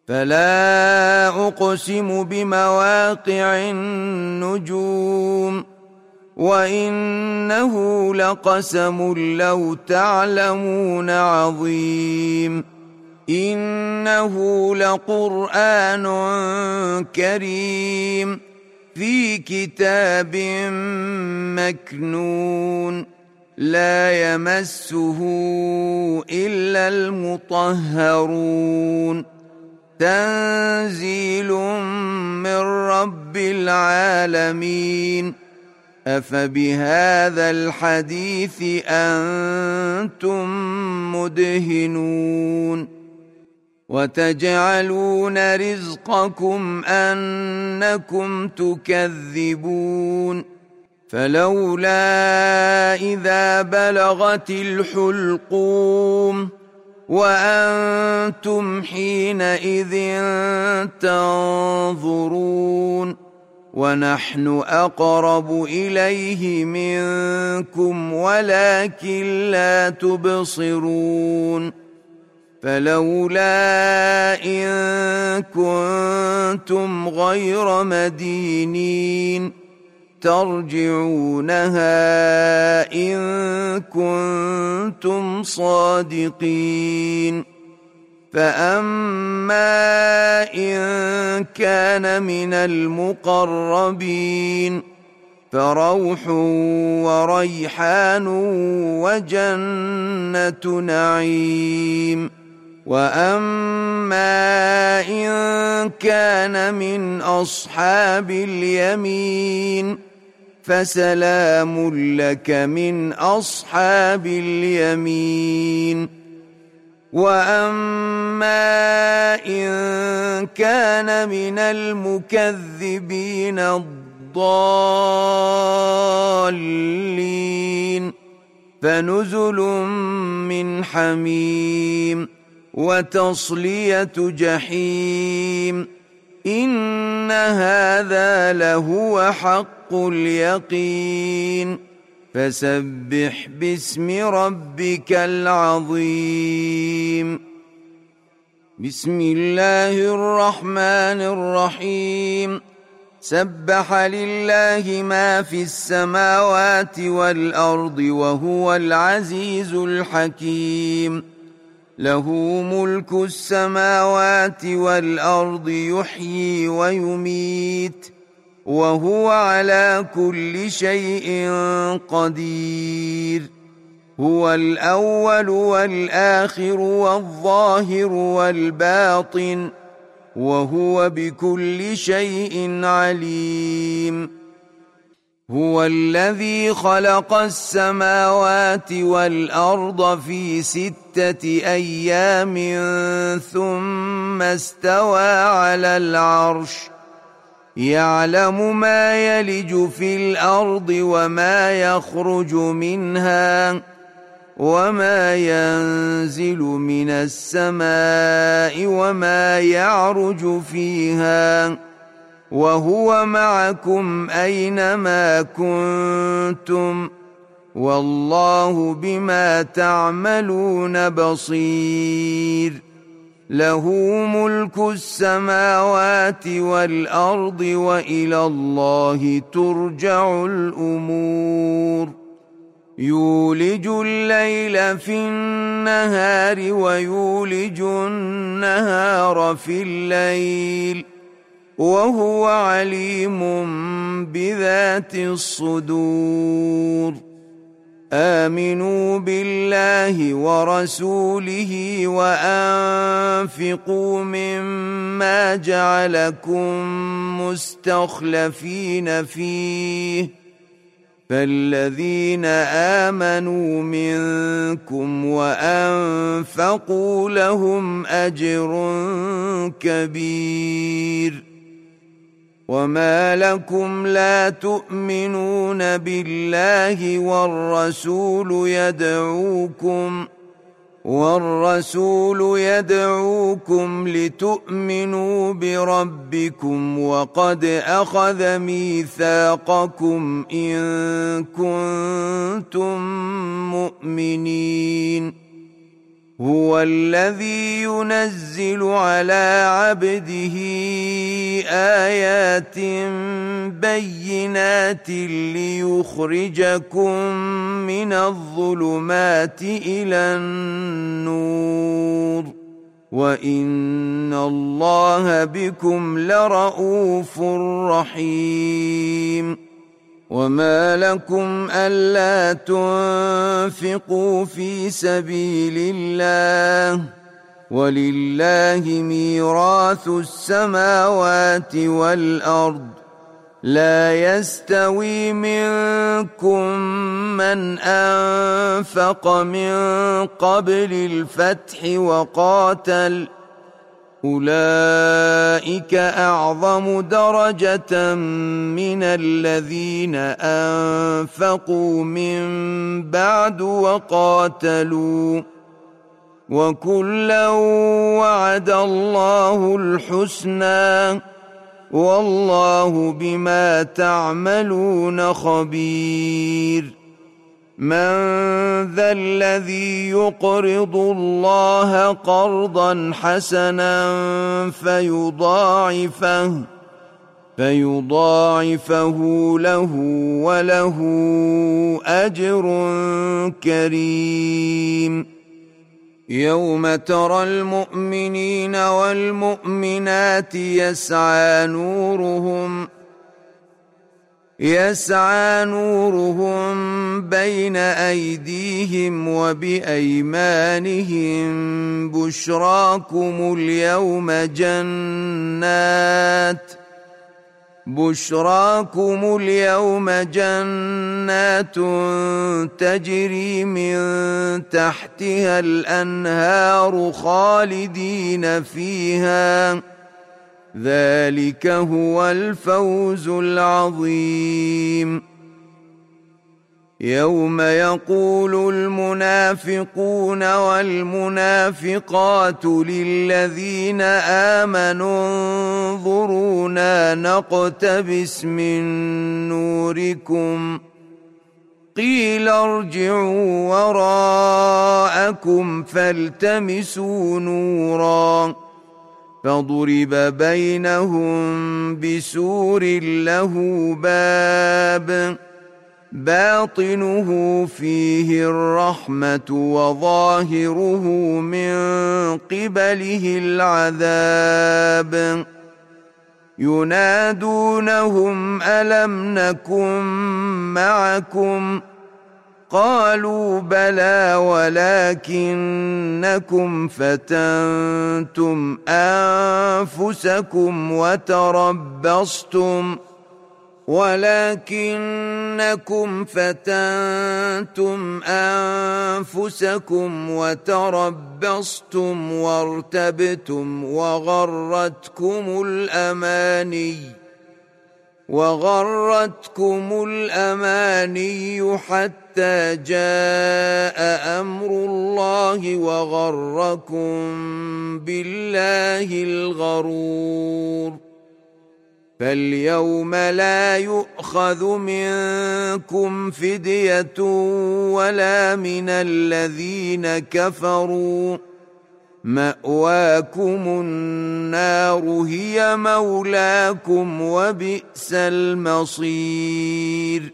فلا أقسم بمواقع النجوم وإنه لقسم لو تعلمون عظيم إنه لقرآن كريم في كتاب مكنون لا يمسه إلا المطهرون تنزيل من رب العالمين أفبهذا الحديث أنتم مدهنون وتجعلون رزقكم أنكم تكذبون فلولا إذا بلغت الحلقوم وأنتم حينئذ تنظرون ونحن أقرب إليه منكم ولكن لا تبصرون فلولا إن كنتم غير مدينين ترجعونها إن كنتم صادقين فأما إن كان من المقربين فروح وريحان وجنة نعيم وأما إن كان من أصحاب اليمين فسلام لك من أصحاب اليمين وأما إن كان من المكذبين الضالين فنزل من حميم وتصلية جحيم إن هذا لهو حق اليقين فسبح باسم ربك العظيم بسم الله الرحمن الرحيم سبح لله ما في السماوات والأرض وهو العزيز الحكيم له ملك السماوات والأرض يحيي ويميت وهو على كل شيء قدير هو الأول والآخر والظاهر والباطن وهو بكل شيء عليم هو الذي خلق السماوات والأرض في 6 أيام ثم استوى على العرش يعلم ما يلج في الأرض وما يخرج منها وما ينزل من السماء وما يعرج فيها وهو معكم أينما كنتم والله بما تعملون بصير له ملك السماوات والأرض وإلى الله ترجع الأمور يولج الليل في النهار ويولج النهار في الليل وهو عليم بذات الصدور آمنوا بالله ورسوله وأنفقوا مما جعلكم مستخلفين فيه فالذين آمنوا منكم وأنفقوا لهم أجر كبير وما لكم لا تؤمنون بالله والرسول يدعوكم لتؤمنوا بربكم وقد أخذ ميثاقكم إن كنتم مؤمنين هو الذي ينزل على عبده آيات بينات ليخرجكم من الظلمات إلى النور وإن الله بكم لرءوف رحيم وما لكم ألا تنفقوا في سبيل الله ولله ميراث السماوات والأرض لا يستوي منكم من أنفق من قبل الفتح وقاتل أولئك أعظم درجة من الذين أنفقوا من بعد وقاتلوا وكلا وعد الله الحسنى والله بما تعملون خبير من ذا الذي يقرض الله قرضا حسنا فيضاعفه له وله أجر كريم يوم ترى المؤمنين والمؤمنات يسعى نورهم بين أيديهم وبأيمانهم بشراكم اليوم جنات تجري من تحتها الأنهار خالدين فيها ذلك هو الفوز العظيم يوم يقول المنافقون والمنافقات للذين آمنوا انظرونا نقتبس من نوركم قيل ارجعوا وراءكم فالتمسوا نورا فضرب بينهم بسور له باب باطنه فيه الرحمة وظاهره من قبله العذاب ينادونهم ألم نكن معكم قالوا بلى ولكنكم فتنتم أنفسكم وتربصتم وارتبتم وغرتكم الأماني حتى جاء أمر الله وغركم بالله الغرور فاليوم لا يؤخذ منكم فدية ولا من الذين كفروا مأواكم النار هي مولاكم وبئس المصير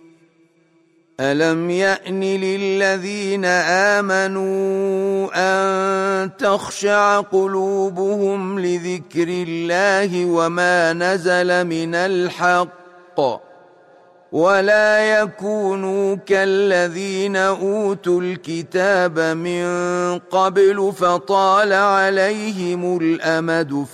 ألم يأن للذين آمنوا أن تخشع قلوبهم لذكر الله وما نزل من الحق ولا يكونوا كالذين أوتوا الكتاب من قبل فطال عليهم الأمد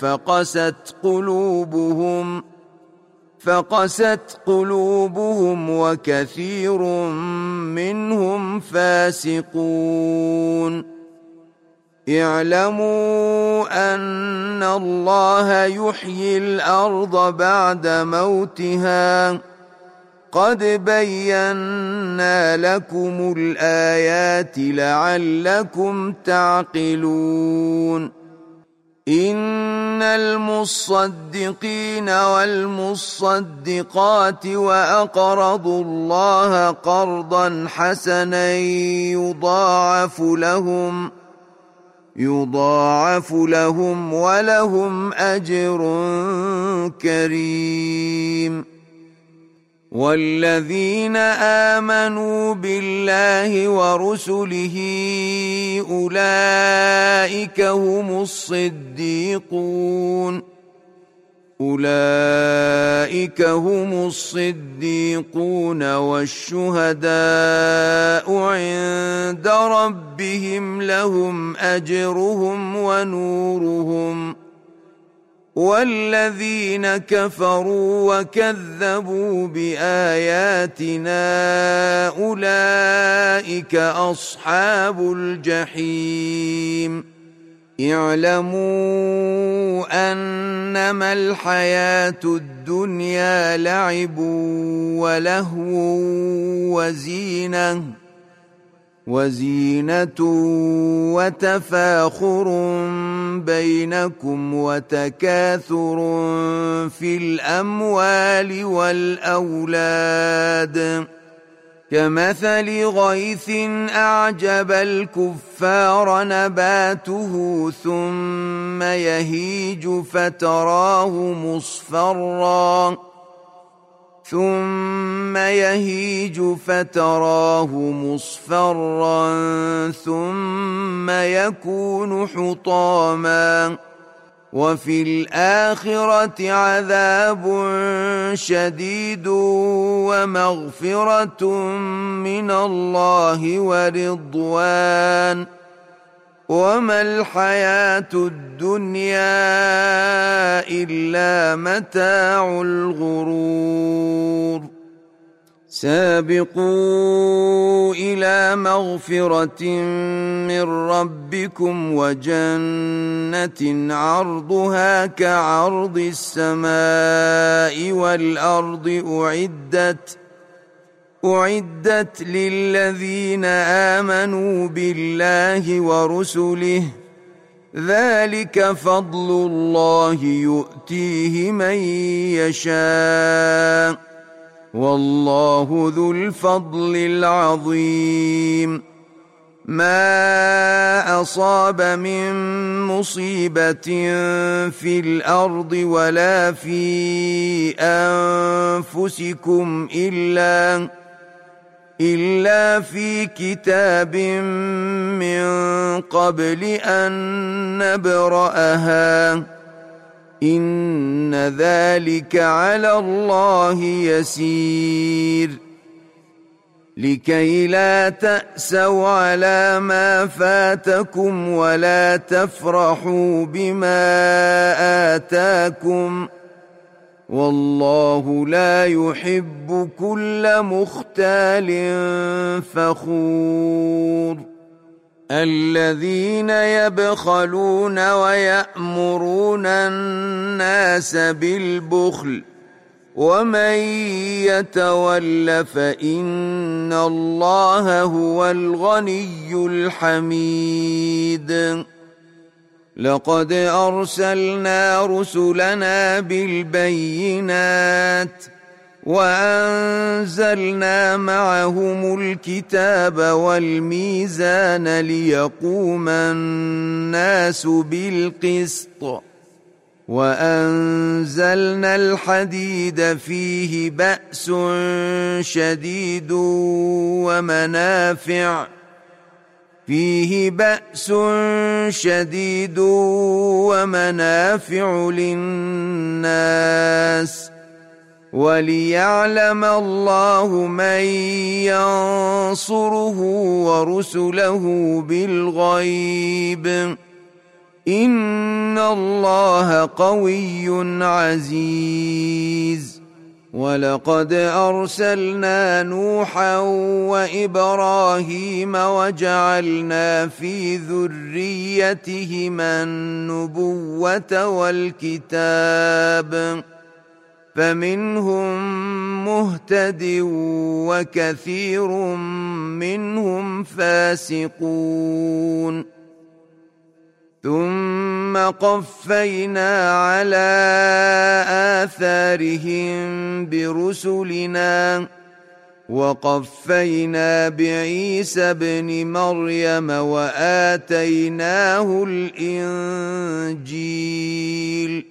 فقست قلوبهم وكثير منهم فاسقون اعلموا أن الله يحيي الأرض بعد موتها قد بينا لكم الآيات لعلكم تعقلون إن المصدقين والمصدقات وأقرضوا الله قرضا حسنا يضاعف لهم يضاعف لهم ولهم أجر كريم. والذين آمنوا بالله ورسله أولئك هم الصديقون والشهداء عند ربهم لهم أجرهم ونورهم. والذين كفروا وكذبوا بآياتنا أولئك أصحاب الجحيم. اعلموا أنما الحياة الدنيا لعب ولهو وزينة وتفاخر بينكم وتكاثر في الأموال والأولاد كمثل غيث أعجب الكفار نباته ثم يهيج فتراه مصفرا ثم يكون حطاما وفي الآخرة عذاب شديد ومغفرة من الله ورضوان وما الحياة الدنيا إلا متاع الغرور. سابقوا إلى مغفرة من ربكم وجنة عرضها كعرض السماء والأرض أعدت للذين آمنوا بالله ورسله ذلك فضل الله يؤتيه من يشاء والله ذو الفضل العظيم. ما أصاب من مصيبة في الأرض ولا في أنفسكم إلا في كتاب من قبل أن نبرأها إن ذلك على الله يسير. لكي لا تأسوا على ما فاتكم ولا تفرحوا بما آتاكم والله لا يحب كل مختال فخور. الذين يبخلون ويأمرون الناس بالبخل ومن يتول فإن الله هو الغني الحميد. لقد أرسلنا رسلنا بالبينات وأنزلنا معهم الكتاب والميزان ليقوم الناس بالقسط وأنزلنا الحديد فيه بأس شديد ومنافع للناس وليعلم الله من ينصره ورسله بالغيب إن الله قوي عزيز. ولقد أرسلنا نوحا وإبراهيم وجعلنا في ذريتهما النبوة والكتاب فمنهم مهتد وكثير منهم فاسقون. ثم قفينا على آثارهم برسلنا وقفينا بعيسى ابن مريم وآتيناه الإنجيل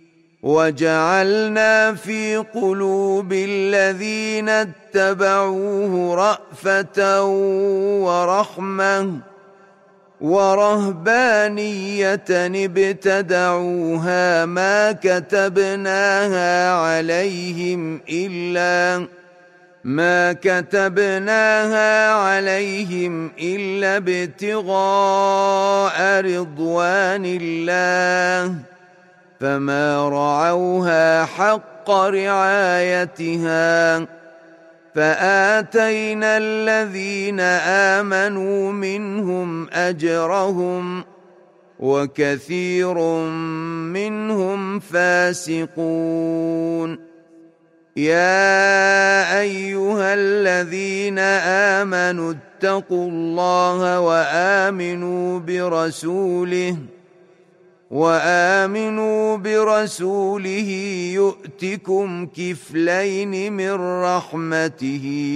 وجعلنا في قلوب الذين اتبعوه رأفة ورحمة ورهبانية ابتدعوها ما كتبناها عليهم إلا ابتغاء رضوان الله فما رعوها حق رعايتها فآتينا الذين آمنوا منهم أجرهم وكثير منهم فاسقون يا أيها الذين آمنوا اتقوا الله وآمنوا برسوله يؤتكم كفلين من رحمته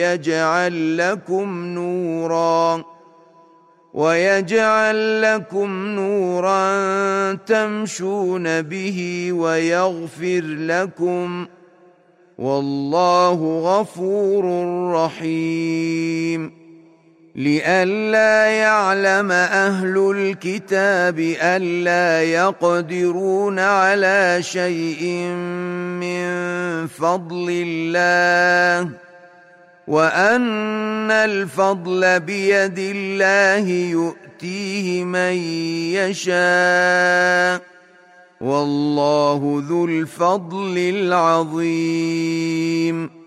ويجعل لكم نورا تمشون به ويغفر لكم والله غفور رحيم لئلا يعلم أهل الكتاب ألا يقدرون على شيء من فضل الله وأن الفضل بيد الله يؤتيه من يشاء والله ذو الفضل العظيم